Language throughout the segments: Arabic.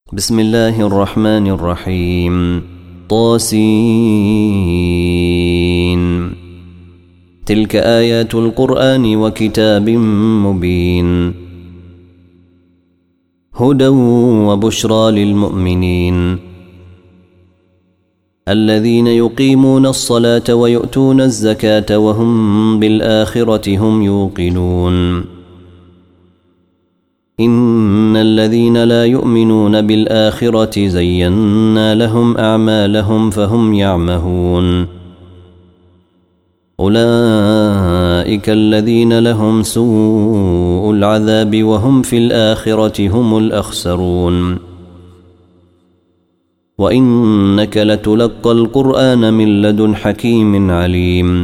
بسم الله الرحمن الرحيم. طاسين. تلك آيات القرآن وكتاب مبين، هدى وبشرى للمؤمنين الذين يقيمون الصلاة ويؤتون الزكاة وهم بالآخرة هم يوقنون. إن الذين لا يؤمنون بالآخرة زينا لهم أعمالهم فهم يعمهون. أولئك الذين لهم سوء العذاب وهم في الآخرة هم الأخسرون. وإنك لتلقى القرآن من لدن حكيم عليم.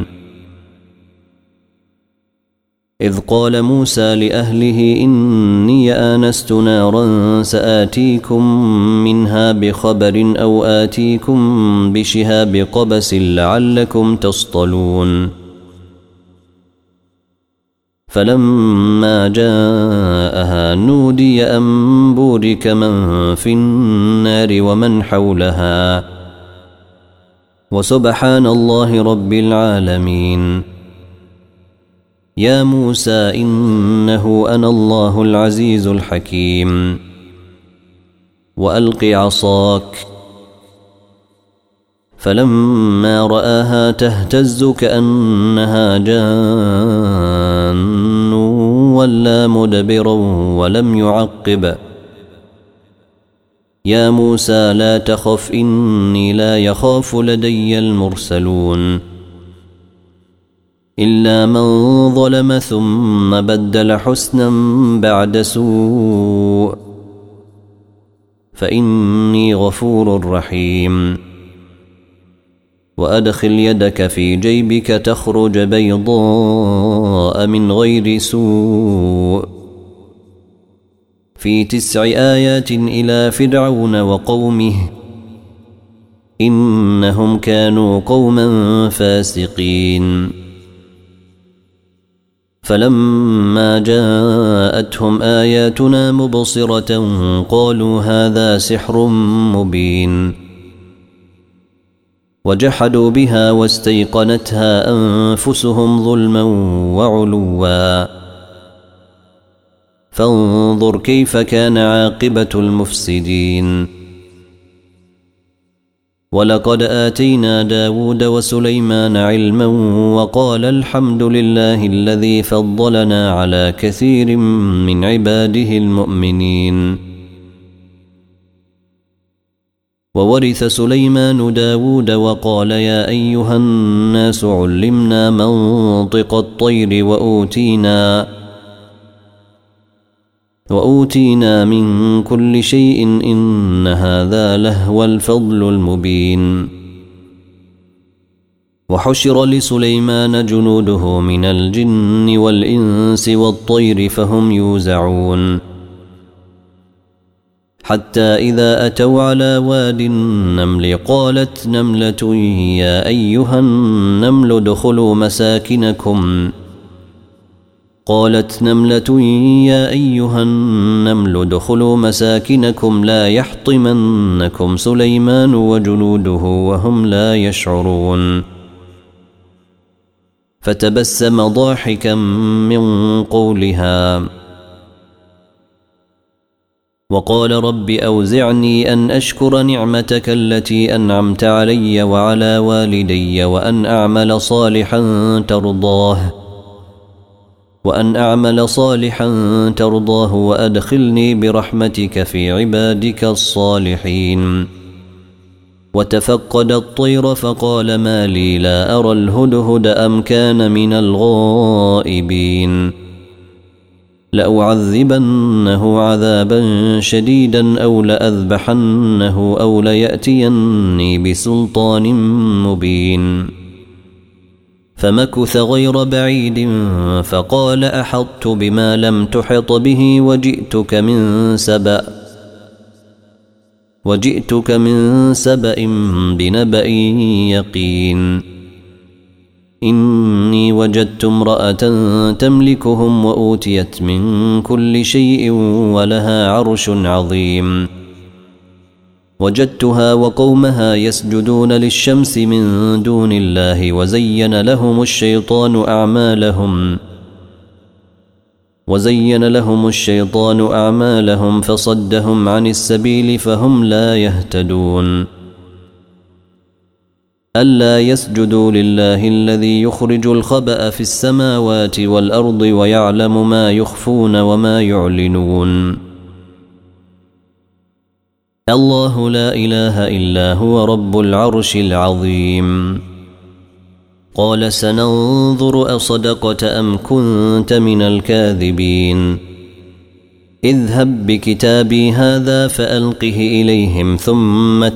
إذ قال موسى لأهله إني آنست نارا سآتيكم منها بخبر أو آتيكم بشهاب قبس لعلكم تصطلون. فلما جاءها نودي أن بورك من في النار ومن حولها وسبحان الله رب العالمين. يا موسى إنه أنا الله العزيز الحكيم. وألق عصاك. فلما رآها تهتز كأنها جان ولا مدبرا ولم يعقب. يا موسى لا تخف إني لا يخاف لدي المرسلون. إلا من ظلم ثم بدل حسنا بعد سوء فإني غفور رحيم. وأدخل يدك في جيبك تخرج بيضاء من غير سوء في 9 آيات إلى فرعون وقومه إنهم كانوا قوما فاسقين. فلما جاءتهم آياتنا مبصرة قالوا هذا سحر مبين. وجحدوا بها واستيقنتها أنفسهم ظلما وعلوا. فانظر كيف كان عاقبة المفسدين. ولقد آتينا داود وسليمان علما وقال الحمد لله الذي فضلنا على كثير من عباده المؤمنين. وورث سليمان داود وقال يا أيها الناس علمنا منطق الطير وأوتينا من كل شيء إن هذا لهو الفضل المبين. وحشر لسليمان جنوده من الجن والإنس والطير فهم يوزعون. حتى إذا أتوا على واد النمل قالت نملة يا أيها النمل ادخلوا مساكنكم لا يحطمنكم سليمان وجنوده وهم لا يشعرون. فتبسم ضاحكا من قولها وقال رب أوزعني أن أشكر نعمتك التي أنعمت علي وعلى والدي وأن أعمل صالحا ترضاه وأدخلني برحمتك في عبادك الصالحين. وتفقد الطير فقال ما لي لا أرى الهدهد أم كان من الغائبين. لأعذبنه عذابا شديدا أو لأذبحنه أو ليأتيني بسلطان مبين. فمكث غير بعيد فقال أحطت بما لم تحط به وجئتك من سبأ بنبأ يقين. إني وجدت امرأة تملكهم وأوتيت من كل شيء ولها عرش عظيم وجدتها وقومها يسجدون للشمس من دون الله وزين لهم الشيطان أعمالهم فصدهم عن السبيل فهم لا يهتدون. ألا يسجدوا لله الذي يخرج الخبأ في السماوات والأرض ويعلم ما يخفون وما يعلنون. الله لا إله إلا هو رب العرش العظيم. قال سننظر أصدقت أم كنت من الكاذبين. اذهب بكتابي هذا فألقه إليهم ثم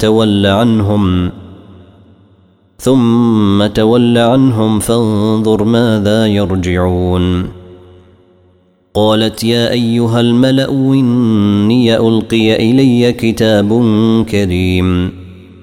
تول عنهم فانظر ماذا يرجعون. قالت يا أيها الملأ إني ألقي إلي كتاب كريم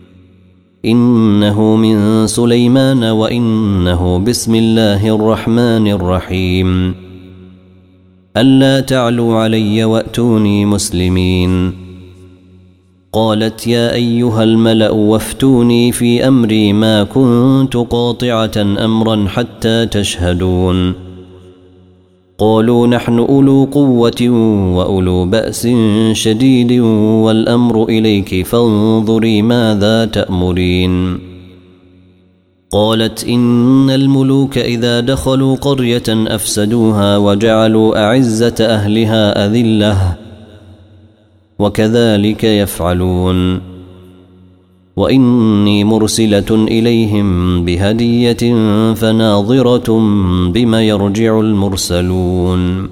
إنه من سليمان وإنه بسم الله الرحمن الرحيم ألا تعلوا علي وأتوني مسلمين. قالت يا أيها الملأ وافتوني في أمري ما كنت قاطعة أمرا حتى تشهدون. قالوا نحن أولو قوة وأولو بأس شديد والأمر إليك فانظري ماذا تأمرين. قالت إن الملوك إذا دخلوا قرية أفسدوها وجعلوا أعزة أهلها أذلة وكذلك يفعلون. وإني مرسلة إليهم بهدية فناظرة بما يرجع المرسلون.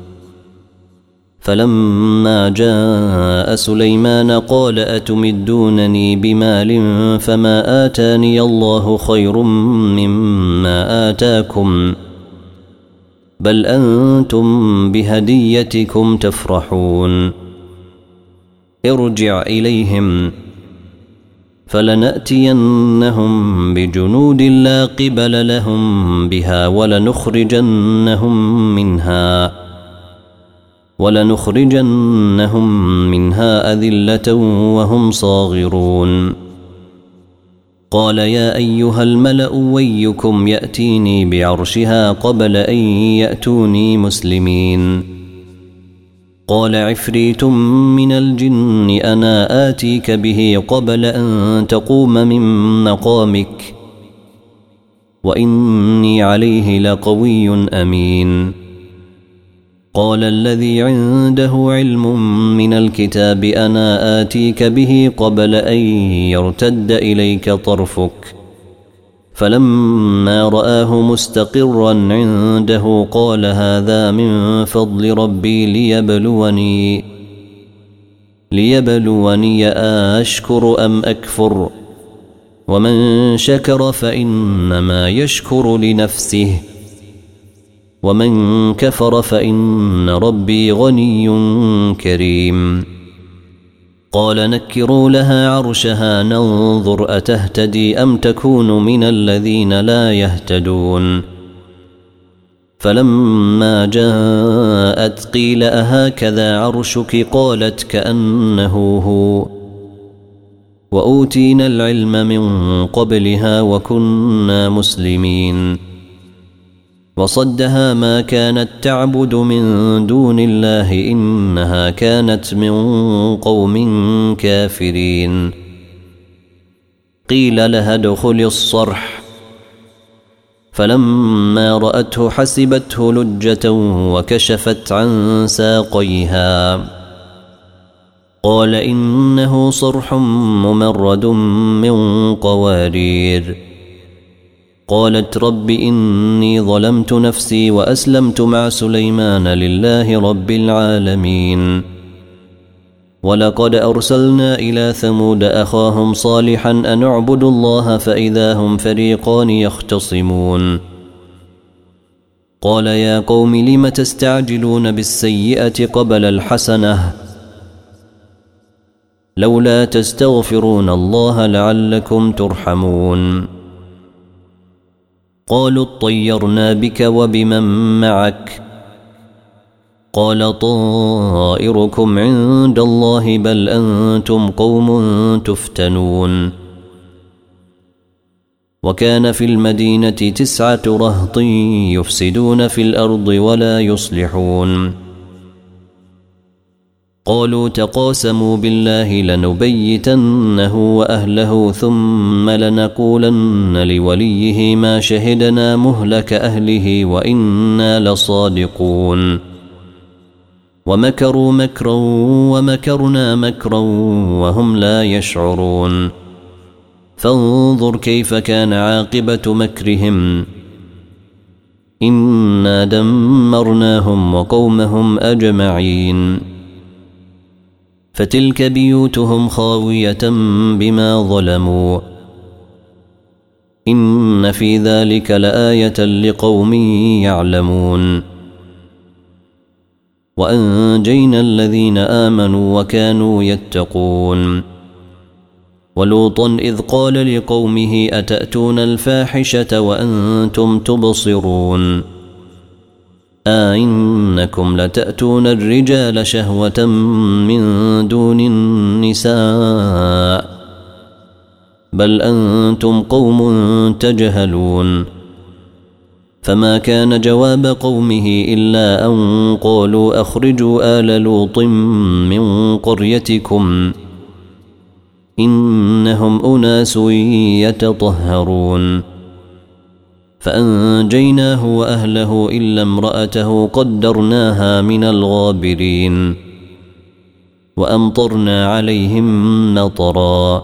فلما جاء سليمان قال أتمدونني بمال فما آتاني الله خير مما آتاكم بل أنتم بهديتكم تفرحون. ارجع إليهم فلنأتينهم بجنود لا قبل لهم بها ولنخرجنهم منها أذلة وهم صاغرون. قال يا أيها الملأ ويكم يأتيني بعرشها قبل أن يأتوني مسلمين. قال عفريت من الجن أنا آتيك به قبل أن تقوم من مقامك وإني عليه لقوي أمين. قال الذي عنده علم من الكتاب أنا آتيك به قبل أن يرتد إليك طرفك فلما رآه مستقرا عنده قال هذا من فضل ربي ليبلوني أشكر أم أكفر ومن شكر فإنما يشكر لنفسه ومن كفر فإن ربي غني كريم. قال نكروا لها عرشها ننظر أتهتدي أم تكون من الذين لا يهتدون. فلما جاءت قيل أهكذا عرشك قالت كأنه هو وأوتينا العلم من قبلها وكنا مسلمين. وصدها ما كانت تعبد من دون الله إنها كانت من قوم كافرين. قيل لها ادخل الصرح فلما رأته حسبته لجة وكشفت عن ساقيها. قال إنه صرح ممرد من قوارير. قالت رب إني ظلمت نفسي وأسلمت مع سليمان لله رب العالمين. ولقد أرسلنا إلى ثمود أخاهم صالحا أن اعبدوا الله فإذا هم فريقان يختصمون. قال يا قوم لم تستعجلون بالسيئة قبل الحسنة لولا تستغفرون الله لعلكم ترحمون. قالوا اطيرنا بك وبمن معك قال طائركم عند الله بل أنتم قوم تفتنون. وكان في المدينة 9 رهط يفسدون في الأرض ولا يصلحون. قالوا تقاسموا بالله لنبيتنه وأهله ثم لنقولن لوليه ما شهدنا مهلك أهله وإنا لصادقون. ومكروا مكرا ومكرنا مكرا وهم لا يشعرون. فانظر كيف كان عاقبة مكرهم. إنا دمرناهم وقومهم أجمعين. فتلك بيوتهم خاوية بما ظلموا. إن في ذلك لآية لقوم يعلمون. وأنجينا الذين آمنوا وكانوا يتقون. ولوطا إذ قال لقومه أتأتون الفاحشة وأنتم تبصرون أئنكم لتأتون الرجال شهوة من دون النساء بل أنتم قوم تجهلون. فما كان جواب قومه إلا أن قالوا أخرجوا آل لوط من قريتكم إنهم أناس يتطهرون. فأنجيناه وأهله إلا امرأته قدرناها من الغابرين. وأمطرنا عليهم مطرا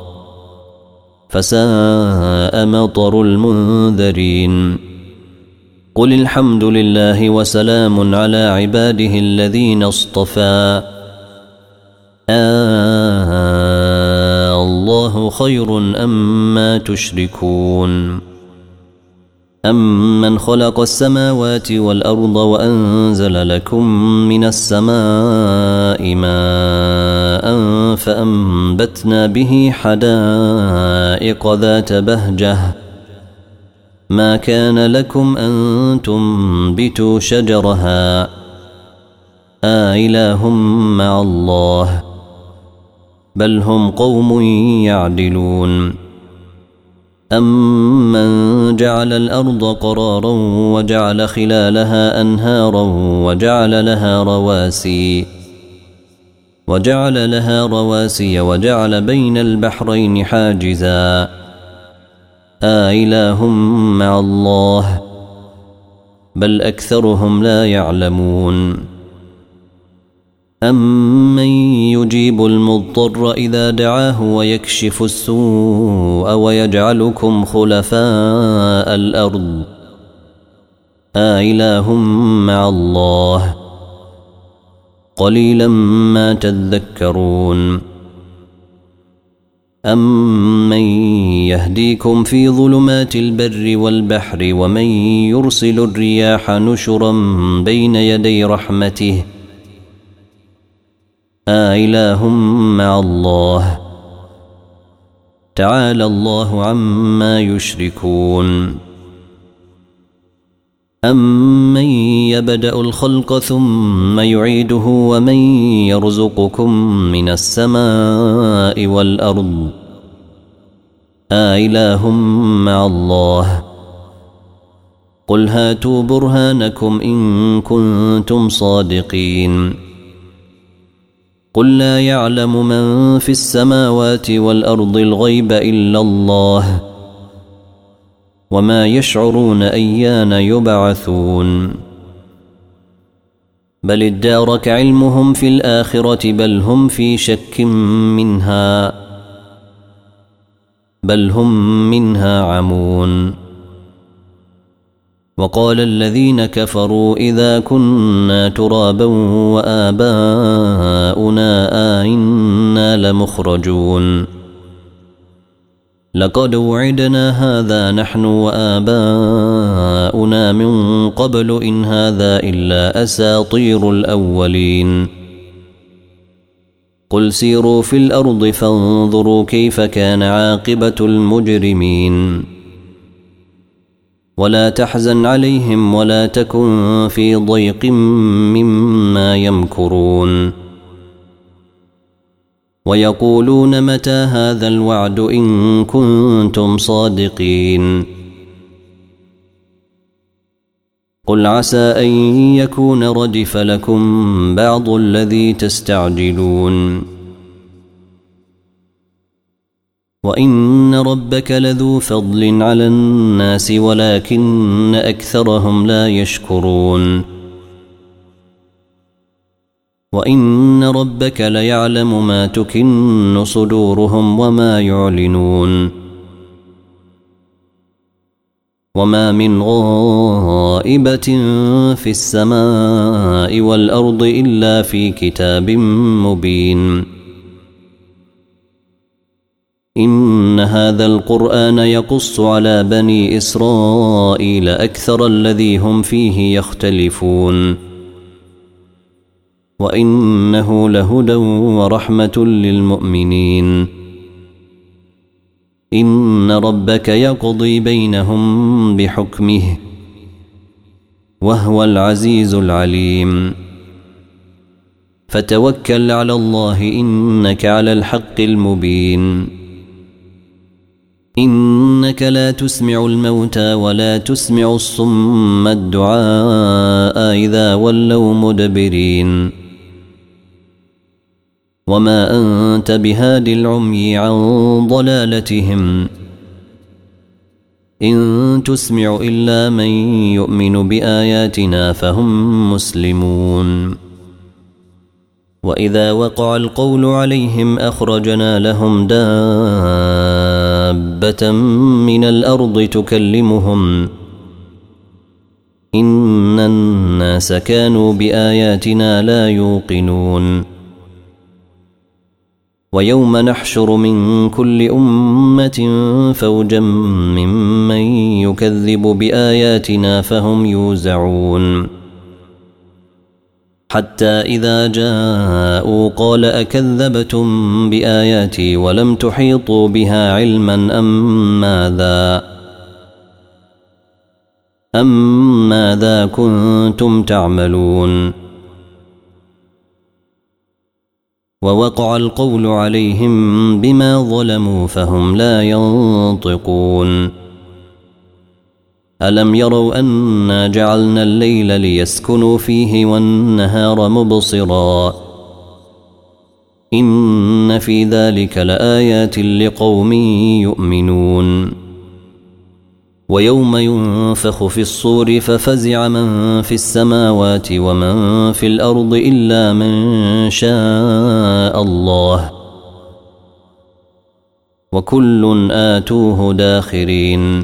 فساء مطر المنذرين. قل الحمد لله وسلام على عباده الذين اصطفى الله خير أما تشركون. أمن خلق السماوات والأرض وأنزل لكم من السماء ماء فأنبتنا به حدائق ذات بهجة ما كان لكم أن تنبتوا شجرها إله مع الله بل هم قوم يعدلون. أمن جعل الأرض قرارا وجعل خلالها أنهارا وجعل لها رواسي وجعل بين البحرين حاجزا إله مع الله بل أكثرهم لا يعلمون. أمن يجيب المضطر إذا دعاه ويكشف السوء ويجعلكم خلفاء الأرض إله مع الله قليلا ما تذكرون. أمن يهديكم في ظلمات البر والبحر ومن يرسل الرياح نشرا بين يدي رحمته إله مع الله تعالى الله عما يشركون. أمن يبدأ الخلق ثم يعيده ومن يرزقكم من السماء والأرض إله مع الله قل هاتوا برهانكم إن كنتم صادقين. قل لا يعلم من في السماوات والأرض الغيب إلا الله وما يشعرون أيان يبعثون. بل ادارك علمهم في الآخرة بل هم في شك منها بل هم منها عمون. وقال الذين كفروا إذا كنا ترابا وآباؤنا أئنا لمخرجون لقد وعدنا هذا نحن وآباؤنا من قبل إن هذا إلا أساطير الأولين. قل سيروا في الأرض فانظروا كيف كان عاقبة المجرمين. ولا تحزن عليهم ولا تكن في ضيق مما يمكرون ويقولون متى هذا الوعد إن كنتم صادقين قل عسى أن يكون ردف لكم بعض الذي تستعجلون وإن ربك لذو فضل على الناس ولكن أكثرهم لا يشكرون وإن ربك ليعلم ما تكن صدورهم وما يعلنون وما من غائبة في السماء والأرض إلا في كتاب مبين إن هذا القرآن يقص على بني إسرائيل أكثر الذي هم فيه يختلفون وإنه لهدى ورحمة للمؤمنين إن ربك يقضي بينهم بحكمه وهو العزيز العليم فتوكل على الله إنك على الحق المبين إنك لا تسمع الموتى ولا تسمع الصم الدعاء إذا ولوا مدبرين وما أنت بهاد العمي عن ضلالتهم إن تسمع إلا من يؤمن بآياتنا فهم مسلمون وإذا وقع القول عليهم أخرجنا لهم دابة من الأرض تكلمهم إن الناس كانوا بآياتنا لا يوقنون ويوم نحشر من كل أمة فوجا ممن يكذب بآياتنا فهم يوزعون حتى إذا جاءوا قال أكذبتم بآياتي ولم تحيطوا بها علما أم ماذا كنتم تعملون ووقع القول عليهم بما ظلموا فهم لا ينطقون ألم يروا أنا جعلنا الليل ليسكنوا فيه والنهار مبصرا إن في ذلك لآيات لقوم يؤمنون ويوم ينفخ في الصور ففزع من في السماوات ومن في الأرض إلا من شاء الله وكل آتوه داخرين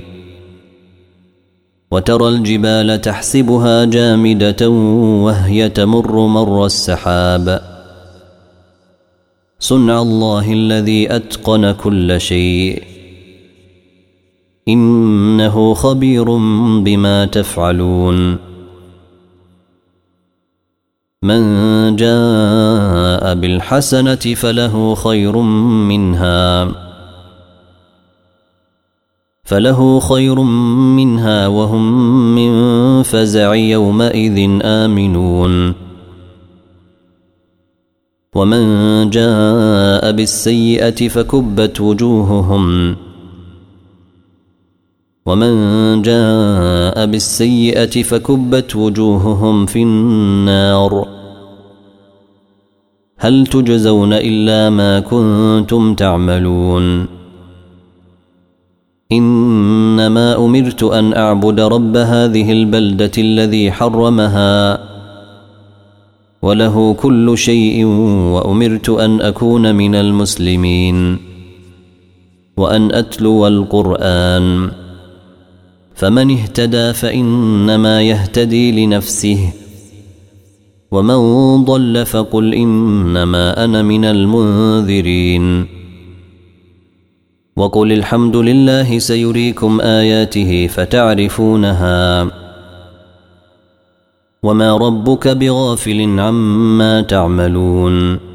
وترى الجبال تحسبها جامدة وهي تمر مر السحاب صنع الله الذي أتقن كل شيء إنه خبير بما تفعلون من جاء بالحسنة فله خير منها وهم من فزع يومئذ آمنون ومن جاء بالسيئة فكبت وجوههم في النار هل تجزون إلا ما كنتم تعملون إنما أمرت أن أعبد رب هذه البلدة الذي حرمها وله كل شيء وأمرت أن أكون من المسلمين وأن أتلو القرآن فمن اهتدى فإنما يهتدي لنفسه ومن ضل فقل إنما أنا من المنذرين وقل الحمد لله سيريكم آياته فتعرفونها وما ربك بغافل عما تعملون